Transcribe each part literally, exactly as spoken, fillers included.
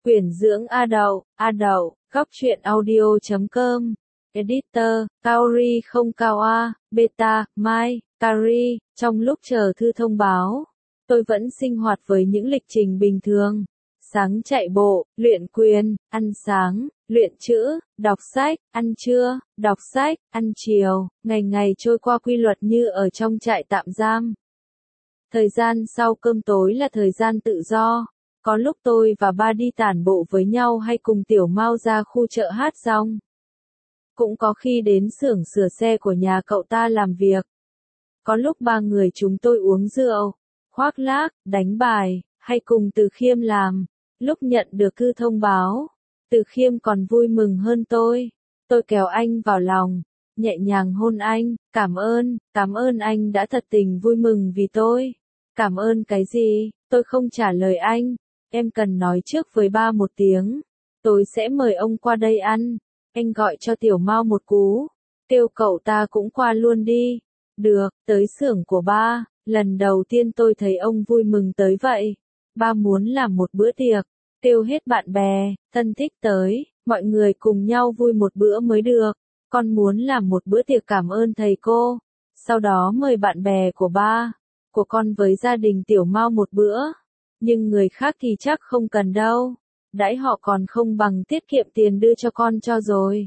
Quyển dưỡng A Đậu, A Đậu, góc truyện audio chấm com. Editor, Kaori không cao A, Beta, Mai, Kari. Trong lúc chờ thư thông báo, tôi vẫn sinh hoạt với những lịch trình bình thường. Sáng chạy bộ, luyện quyền, ăn sáng, luyện chữ, đọc sách, ăn trưa, đọc sách, ăn chiều, ngày ngày trôi qua quy luật như ở trong trại tạm giam. Thời gian sau cơm tối là thời gian tự do. Có lúc tôi và ba đi tản bộ với nhau hay cùng Tiểu Mao ra khu chợ Hát Rong. Cũng có khi đến xưởng sửa xe của nhà cậu ta làm việc. Có lúc ba người chúng tôi uống rượu, khoác lác, đánh bài, hay cùng Từ Khiêm làm. Lúc nhận được thư thông báo, Từ Khiêm còn vui mừng hơn tôi. Tôi kéo anh vào lòng, nhẹ nhàng hôn anh, cảm ơn, cảm ơn anh đã thật tình vui mừng vì tôi. Cảm ơn cái gì? Tôi không trả lời anh. Em cần nói trước với ba một tiếng. Tôi sẽ mời ông qua đây ăn. Anh gọi cho Tiểu Mao một cú. Kêu cậu ta cũng qua luôn đi. Được, tới xưởng của ba. Lần đầu tiên tôi thấy ông vui mừng tới vậy. Ba muốn làm một bữa tiệc. Kêu hết bạn bè, thân thích tới. Mọi người cùng nhau vui một bữa mới được. Con muốn làm một bữa tiệc cảm ơn thầy cô. Sau đó mời bạn bè của ba, của con với gia đình Tiểu Mao một bữa. Nhưng người khác thì chắc không cần đâu. Đãi họ còn không bằng tiết kiệm tiền đưa cho con cho rồi.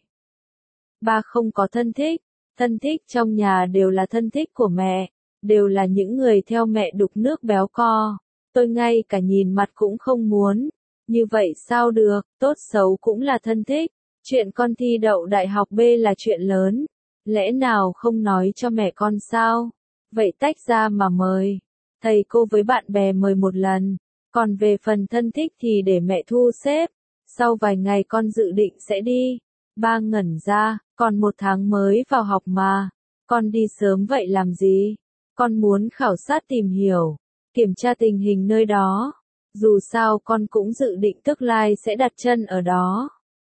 Ba không có thân thích. Thân thích trong nhà đều là thân thích của mẹ. Đều là những người theo mẹ đục nước béo co. Tôi ngay cả nhìn mặt cũng không muốn. Như vậy sao được, tốt xấu cũng là thân thích. Chuyện con thi đậu đại học B là chuyện lớn. Lẽ nào không nói cho mẹ con sao? Vậy tách ra mà mời. Thầy cô với bạn bè mời một lần. Còn về phần thân thích thì để mẹ thu xếp. Sau vài ngày con dự định sẽ đi. Ba ngẩn ra, còn một tháng mới vào học mà. Con đi sớm vậy làm gì? Con muốn khảo sát tìm hiểu, kiểm tra tình hình nơi đó. Dù sao con cũng dự định tương lai sẽ đặt chân ở đó.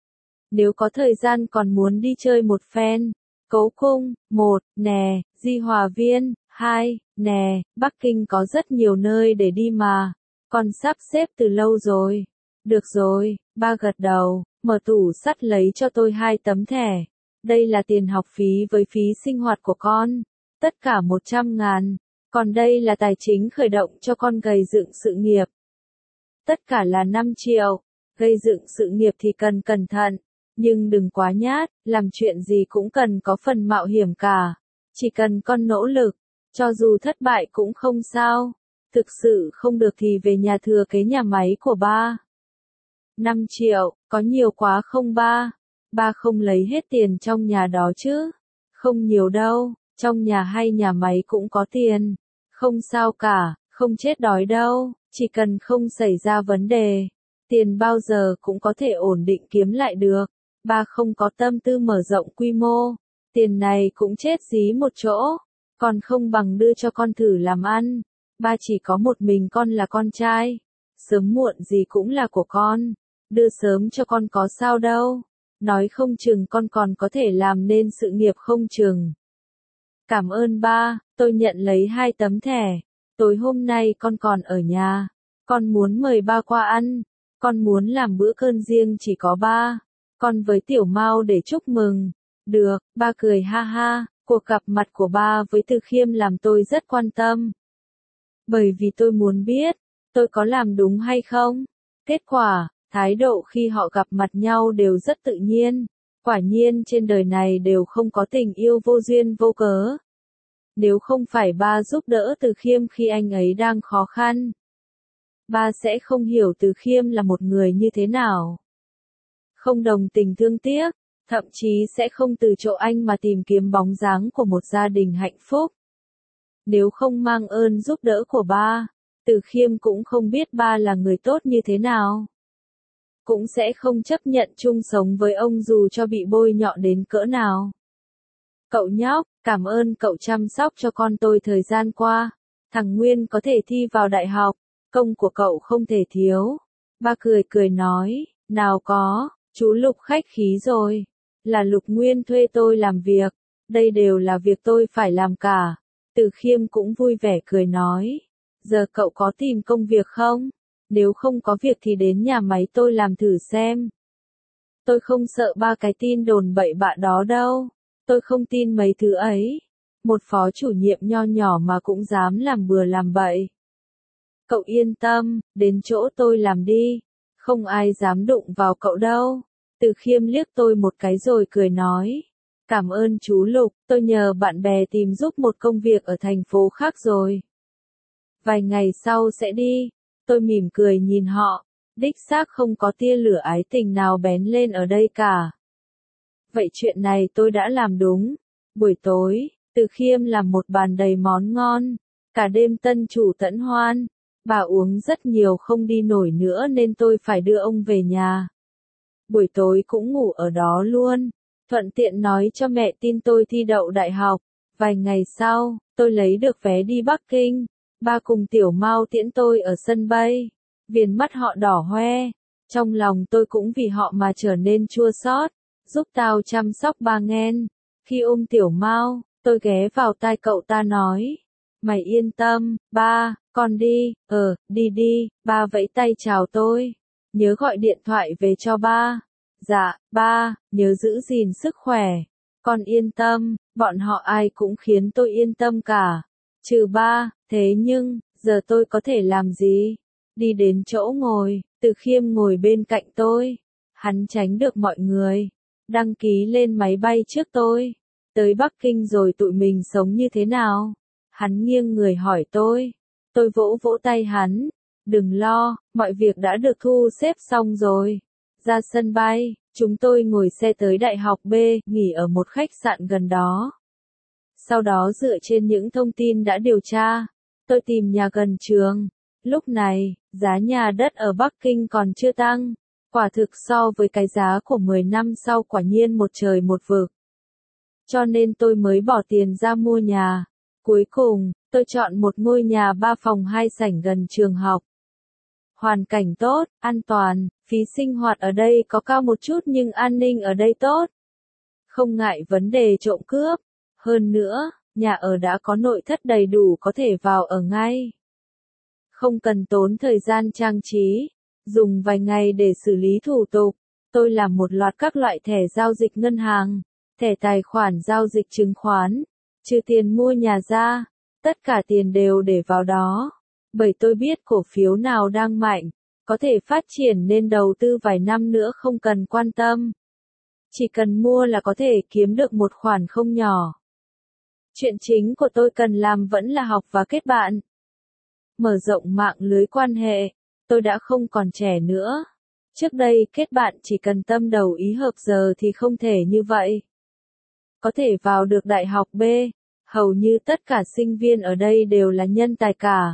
Nếu có thời gian còn muốn đi chơi một phen. Cấu Cung, một, nè, Di Hòa Viên, hai, nè, Bắc Kinh có rất nhiều nơi để đi mà. Con sắp xếp từ lâu rồi. Được rồi, ba gật đầu, mở tủ sắt lấy cho tôi hai tấm thẻ. Đây là tiền học phí với phí sinh hoạt của con. Tất cả một trăm ngàn. Còn đây là tài chính khởi động cho con gầy dựng sự nghiệp. Tất cả là năm triệu. Gây dựng sự nghiệp thì cần cẩn thận. Nhưng đừng quá nhát, làm chuyện gì cũng cần có phần mạo hiểm cả. Chỉ cần con nỗ lực, cho dù thất bại cũng không sao. Thực sự không được thì về nhà thừa kế nhà máy của ba. năm triệu, có nhiều quá không ba? Ba không lấy hết tiền trong nhà đó chứ? Không nhiều đâu, trong nhà hay nhà máy cũng có tiền. Không sao cả, không chết đói đâu, chỉ cần không xảy ra vấn đề. Tiền bao giờ cũng có thể ổn định kiếm lại được. Ba không có tâm tư mở rộng quy mô. Tiền này cũng chết dí một chỗ. Còn không bằng đưa cho con thử làm ăn. Ba chỉ có một mình con là con trai. Sớm muộn gì cũng là của con. Đưa sớm cho con có sao đâu. Nói không chừng con còn có thể làm nên sự nghiệp không chừng. Cảm ơn ba, tôi nhận lấy hai tấm thẻ. Tối hôm nay con còn ở nhà. Con muốn mời ba qua ăn. Con muốn làm bữa cơm riêng chỉ có ba. Con với Tiểu Mao để chúc mừng. Được, ba cười ha ha. Cuộc gặp mặt của ba với Từ Khiêm làm tôi rất quan tâm. Bởi vì tôi muốn biết, tôi có làm đúng hay không? Kết quả, thái độ khi họ gặp mặt nhau đều rất tự nhiên. Quả nhiên trên đời này đều không có tình yêu vô duyên vô cớ. Nếu không phải ba giúp đỡ Từ Khiêm khi anh ấy đang khó khăn, ba sẽ không hiểu Từ Khiêm là một người như thế nào. Không đồng tình thương tiếc, thậm chí sẽ không từ chỗ anh mà tìm kiếm bóng dáng của một gia đình hạnh phúc. Nếu không mang ơn giúp đỡ của ba, Từ Khiêm cũng không biết ba là người tốt như thế nào. Cũng sẽ không chấp nhận chung sống với ông dù cho bị bôi nhọ đến cỡ nào. Cậu nhóc, cảm ơn cậu chăm sóc cho con tôi thời gian qua. Thằng Nguyên có thể thi vào đại học, công của cậu không thể thiếu. Ba cười cười nói, nào có, chú Lục khách khí rồi. Là Lục Nguyên thuê tôi làm việc, đây đều là việc tôi phải làm cả. Từ Khiêm cũng vui vẻ cười nói, giờ cậu có tìm công việc không? Nếu không có việc thì đến nhà máy tôi làm thử xem. Tôi không sợ ba cái tin đồn bậy bạ đó đâu. Tôi không tin mấy thứ ấy. Một phó chủ nhiệm nho nhỏ mà cũng dám làm bừa làm bậy. Cậu yên tâm, đến chỗ tôi làm đi. Không ai dám đụng vào cậu đâu. Từ Khiêm liếc tôi một cái rồi cười nói. Cảm ơn chú Lục, tôi nhờ bạn bè tìm giúp một công việc ở thành phố khác rồi. Vài ngày sau sẽ đi. Tôi mỉm cười nhìn họ. Đích xác không có tia lửa ái tình nào bén lên ở đây cả. Vậy chuyện này tôi đã làm đúng. Buổi tối, Từ Khiêm làm một bàn đầy món ngon. Cả đêm tân chủ tẫn hoan. Bà uống rất nhiều không đi nổi nữa nên tôi phải đưa ông về nhà. Buổi tối cũng ngủ ở đó luôn. Thuận tiện nói cho mẹ tin tôi thi đậu đại học. Vài ngày sau, tôi lấy được vé đi Bắc Kinh. Ba cùng Tiểu Mao tiễn tôi ở sân bay. Viền mắt họ đỏ hoe. Trong lòng tôi cũng vì họ mà trở nên chua xót. Giúp tao chăm sóc ba nghen. Khi ôm Tiểu Mao, tôi ghé vào tai cậu ta nói. Mày yên tâm, ba, con đi, ờ, đi đi, ba vẫy tay chào tôi. Nhớ gọi điện thoại về cho ba. Dạ, ba, nhớ giữ gìn sức khỏe. Con yên tâm, bọn họ ai cũng khiến tôi yên tâm cả. Trừ ba, thế nhưng, giờ tôi có thể làm gì? Đi đến chỗ ngồi, Từ Khiêm ngồi bên cạnh tôi. Hắn tránh được mọi người. Đăng ký lên máy bay trước tôi. Tới Bắc Kinh rồi tụi mình sống như thế nào? Hắn nghiêng người hỏi tôi. Tôi vỗ vỗ tay hắn. Đừng lo, mọi việc đã được thu xếp xong rồi. Ra sân bay, chúng tôi ngồi xe tới Đại học B, nghỉ ở một khách sạn gần đó. Sau đó dựa trên những thông tin đã điều tra, tôi tìm nhà gần trường. Lúc này, giá nhà đất ở Bắc Kinh còn chưa tăng. Quả thực so với cái giá của mười năm sau quả nhiên một trời một vực. Cho nên tôi mới bỏ tiền ra mua nhà. Cuối cùng, tôi chọn một ngôi nhà ba phòng hai sảnh gần trường học. Hoàn cảnh tốt, an toàn, phí sinh hoạt ở đây có cao một chút nhưng an ninh ở đây tốt. Không ngại vấn đề trộm cướp. Hơn nữa, nhà ở đã có nội thất đầy đủ có thể vào ở ngay. Không cần tốn thời gian trang trí, dùng vài ngày để xử lý thủ tục. Tôi làm một loạt các loại thẻ giao dịch ngân hàng, thẻ tài khoản giao dịch chứng khoán, trừ tiền mua nhà ra, tất cả tiền đều để vào đó. Bởi tôi biết cổ phiếu nào đang mạnh, có thể phát triển nên đầu tư vài năm nữa không cần quan tâm. Chỉ cần mua là có thể kiếm được một khoản không nhỏ. Chuyện chính của tôi cần làm vẫn là học và kết bạn. Mở rộng mạng lưới quan hệ, tôi đã không còn trẻ nữa. Trước đây kết bạn chỉ cần tâm đầu ý hợp, giờ thì không thể như vậy. Có thể vào được đại học B, hầu như tất cả sinh viên ở đây đều là nhân tài cả.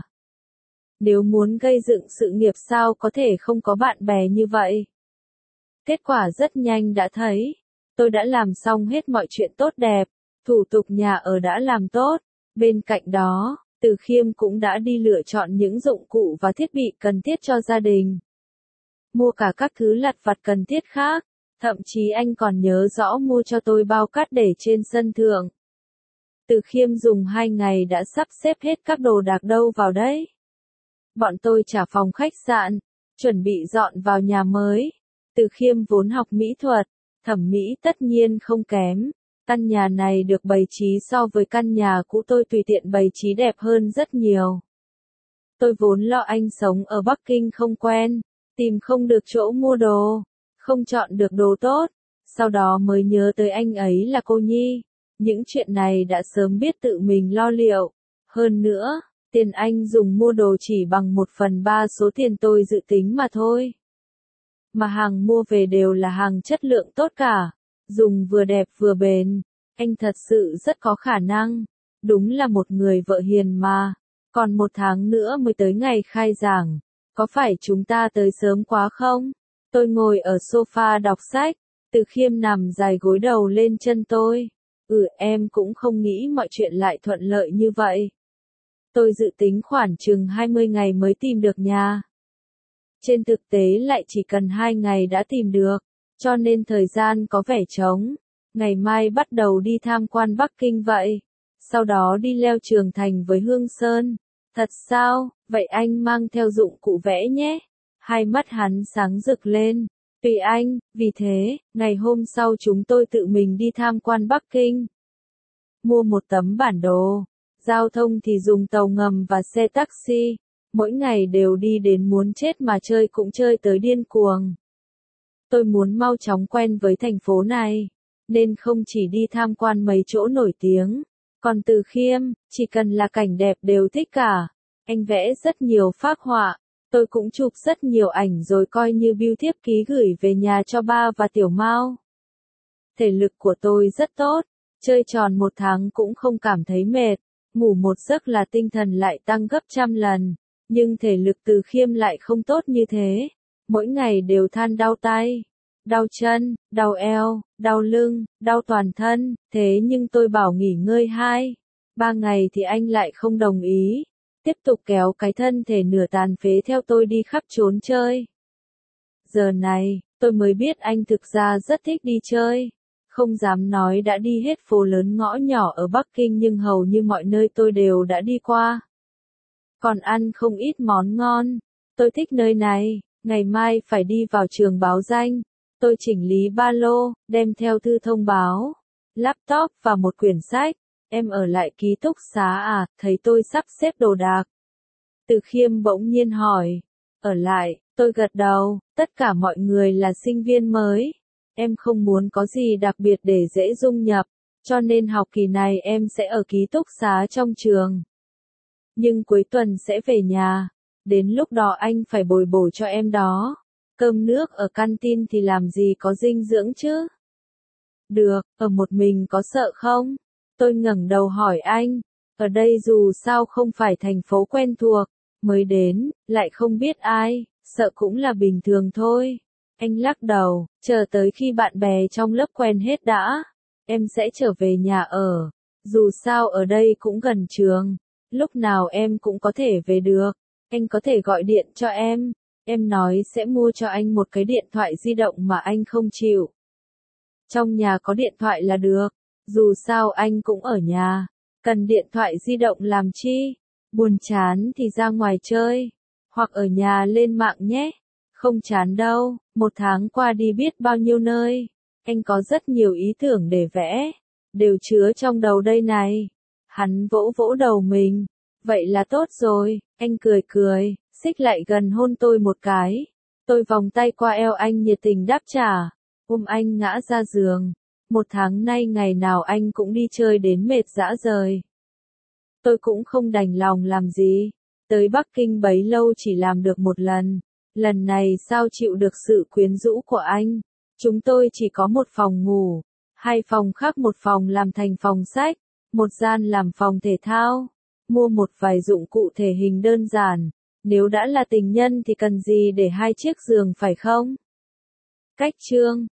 Nếu muốn gây dựng sự nghiệp sao có thể không có bạn bè như vậy. Kết quả rất nhanh đã thấy. Tôi đã làm xong hết mọi chuyện tốt đẹp. Thủ tục nhà ở đã làm tốt. Bên cạnh đó, Từ Khiêm cũng đã đi lựa chọn những dụng cụ và thiết bị cần thiết cho gia đình. Mua cả các thứ lặt vặt cần thiết khác. Thậm chí anh còn nhớ rõ mua cho tôi bao cát để trên sân thượng. Từ Khiêm dùng hai ngày đã sắp xếp hết các đồ đạc đâu vào đấy. Bọn tôi trả phòng khách sạn, chuẩn bị dọn vào nhà mới. Từ Khiêm vốn học mỹ thuật, thẩm mỹ tất nhiên không kém. Căn nhà này được bày trí so với căn nhà cũ tôi tùy tiện bày trí đẹp hơn rất nhiều. Tôi vốn lo anh sống ở Bắc Kinh không quen, tìm không được chỗ mua đồ, không chọn được đồ tốt. Sau đó mới nhớ tới anh ấy là cô Nhi. Những chuyện này đã sớm biết tự mình lo liệu. Hơn nữa, tiền anh dùng mua đồ chỉ bằng một phần ba số tiền tôi dự tính mà thôi. Mà hàng mua về đều là hàng chất lượng tốt cả. Dùng vừa đẹp vừa bền. Anh thật sự rất có khả năng. Đúng là một người vợ hiền mà. Còn một tháng nữa mới tới ngày khai giảng. Có phải chúng ta tới sớm quá không? Tôi ngồi ở sofa đọc sách. Từ Khiêm nằm dài gối đầu lên chân tôi. Ừ, em cũng không nghĩ mọi chuyện lại thuận lợi như vậy. Tôi dự tính khoảng chừng hai mươi ngày mới tìm được nhà. Trên thực tế lại chỉ cần hai ngày đã tìm được, cho nên thời gian có vẻ trống. Ngày mai bắt đầu đi tham quan Bắc Kinh vậy. Sau đó đi leo Trường Thành với Hương Sơn. Thật sao? Vậy anh mang theo dụng cụ vẽ nhé. Hai mắt hắn sáng rực lên. Tùy anh, vì thế, ngày hôm sau chúng tôi tự mình đi tham quan Bắc Kinh. Mua một tấm bản đồ. Giao thông thì dùng tàu ngầm và xe taxi. Mỗi ngày đều đi đến muốn chết mà chơi cũng chơi tới điên cuồng. Tôi muốn mau chóng quen với thành phố này, nên không chỉ đi tham quan mấy chỗ nổi tiếng, còn Từ Khiêm, chỉ cần là cảnh đẹp đều thích cả. Anh vẽ rất nhiều phác họa, tôi cũng chụp rất nhiều ảnh rồi coi như bưu thiếp ký gửi về nhà cho ba và Tiểu Mao. Thể lực của tôi rất tốt, chơi tròn một tháng cũng không cảm thấy mệt, ngủ một giấc là tinh thần lại tăng gấp trăm lần, nhưng thể lực Từ Khiêm lại không tốt như thế. Mỗi ngày đều than đau tay, đau chân, đau eo, đau lưng, đau toàn thân, thế nhưng tôi bảo nghỉ ngơi hai, ba ngày thì anh lại không đồng ý, tiếp tục kéo cái thân thể nửa tàn phế theo tôi đi khắp trốn chơi. Giờ này, tôi mới biết anh thực ra rất thích đi chơi, không dám nói đã đi hết phố lớn ngõ nhỏ ở Bắc Kinh nhưng hầu như mọi nơi tôi đều đã đi qua. Còn ăn không ít món ngon, tôi thích nơi này. Ngày mai phải đi vào trường báo danh. Tôi chỉnh lý ba lô, đem theo thư thông báo, laptop và một quyển sách. Em ở lại ký túc xá à, thấy tôi sắp xếp đồ đạc. Từ Khiêm bỗng nhiên hỏi. Ở lại, tôi gật đầu, tất cả mọi người là sinh viên mới. Em không muốn có gì đặc biệt để dễ dung nhập, cho nên học kỳ này em sẽ ở ký túc xá trong trường. Nhưng cuối tuần sẽ về nhà. Đến lúc đó anh phải bồi bổ cho em đó. Cơm nước ở canteen thì làm gì có dinh dưỡng chứ? Được, ở một mình có sợ không? Tôi ngẩng đầu hỏi anh. Ở đây dù sao không phải thành phố quen thuộc, mới đến, lại không biết ai, sợ cũng là bình thường thôi. Anh lắc đầu, chờ tới khi bạn bè trong lớp quen hết đã. Em sẽ trở về nhà ở. Dù sao ở đây cũng gần trường. Lúc nào em cũng có thể về được. Anh có thể gọi điện cho em. Em nói sẽ mua cho anh một cái điện thoại di động mà anh không chịu. Trong nhà có điện thoại là được. Dù sao anh cũng ở nhà. Cần điện thoại di động làm chi? Buồn chán thì ra ngoài chơi. Hoặc ở nhà lên mạng nhé. Không chán đâu. Một tháng qua đi biết bao nhiêu nơi. Anh có rất nhiều ý tưởng để vẽ. Đều chứa trong đầu đây này. Hắn vỗ vỗ đầu mình. Vậy là tốt rồi. Anh cười cười. Xích lại gần hôn tôi một cái. Tôi vòng tay qua eo anh nhiệt tình đáp trả. Ôm anh ngã ra giường. Một tháng nay ngày nào anh cũng đi chơi đến mệt rã rời. Tôi cũng không đành lòng làm gì. Tới Bắc Kinh bấy lâu chỉ làm được một lần. Lần này sao chịu được sự quyến rũ của anh. Chúng tôi chỉ có một phòng ngủ. Hai phòng khác một phòng làm thành phòng sách. Một gian làm phòng thể thao. Mua một vài dụng cụ thể hình đơn giản. Nếu đã là tình nhân thì cần gì để hai chiếc giường phải không? Cách chương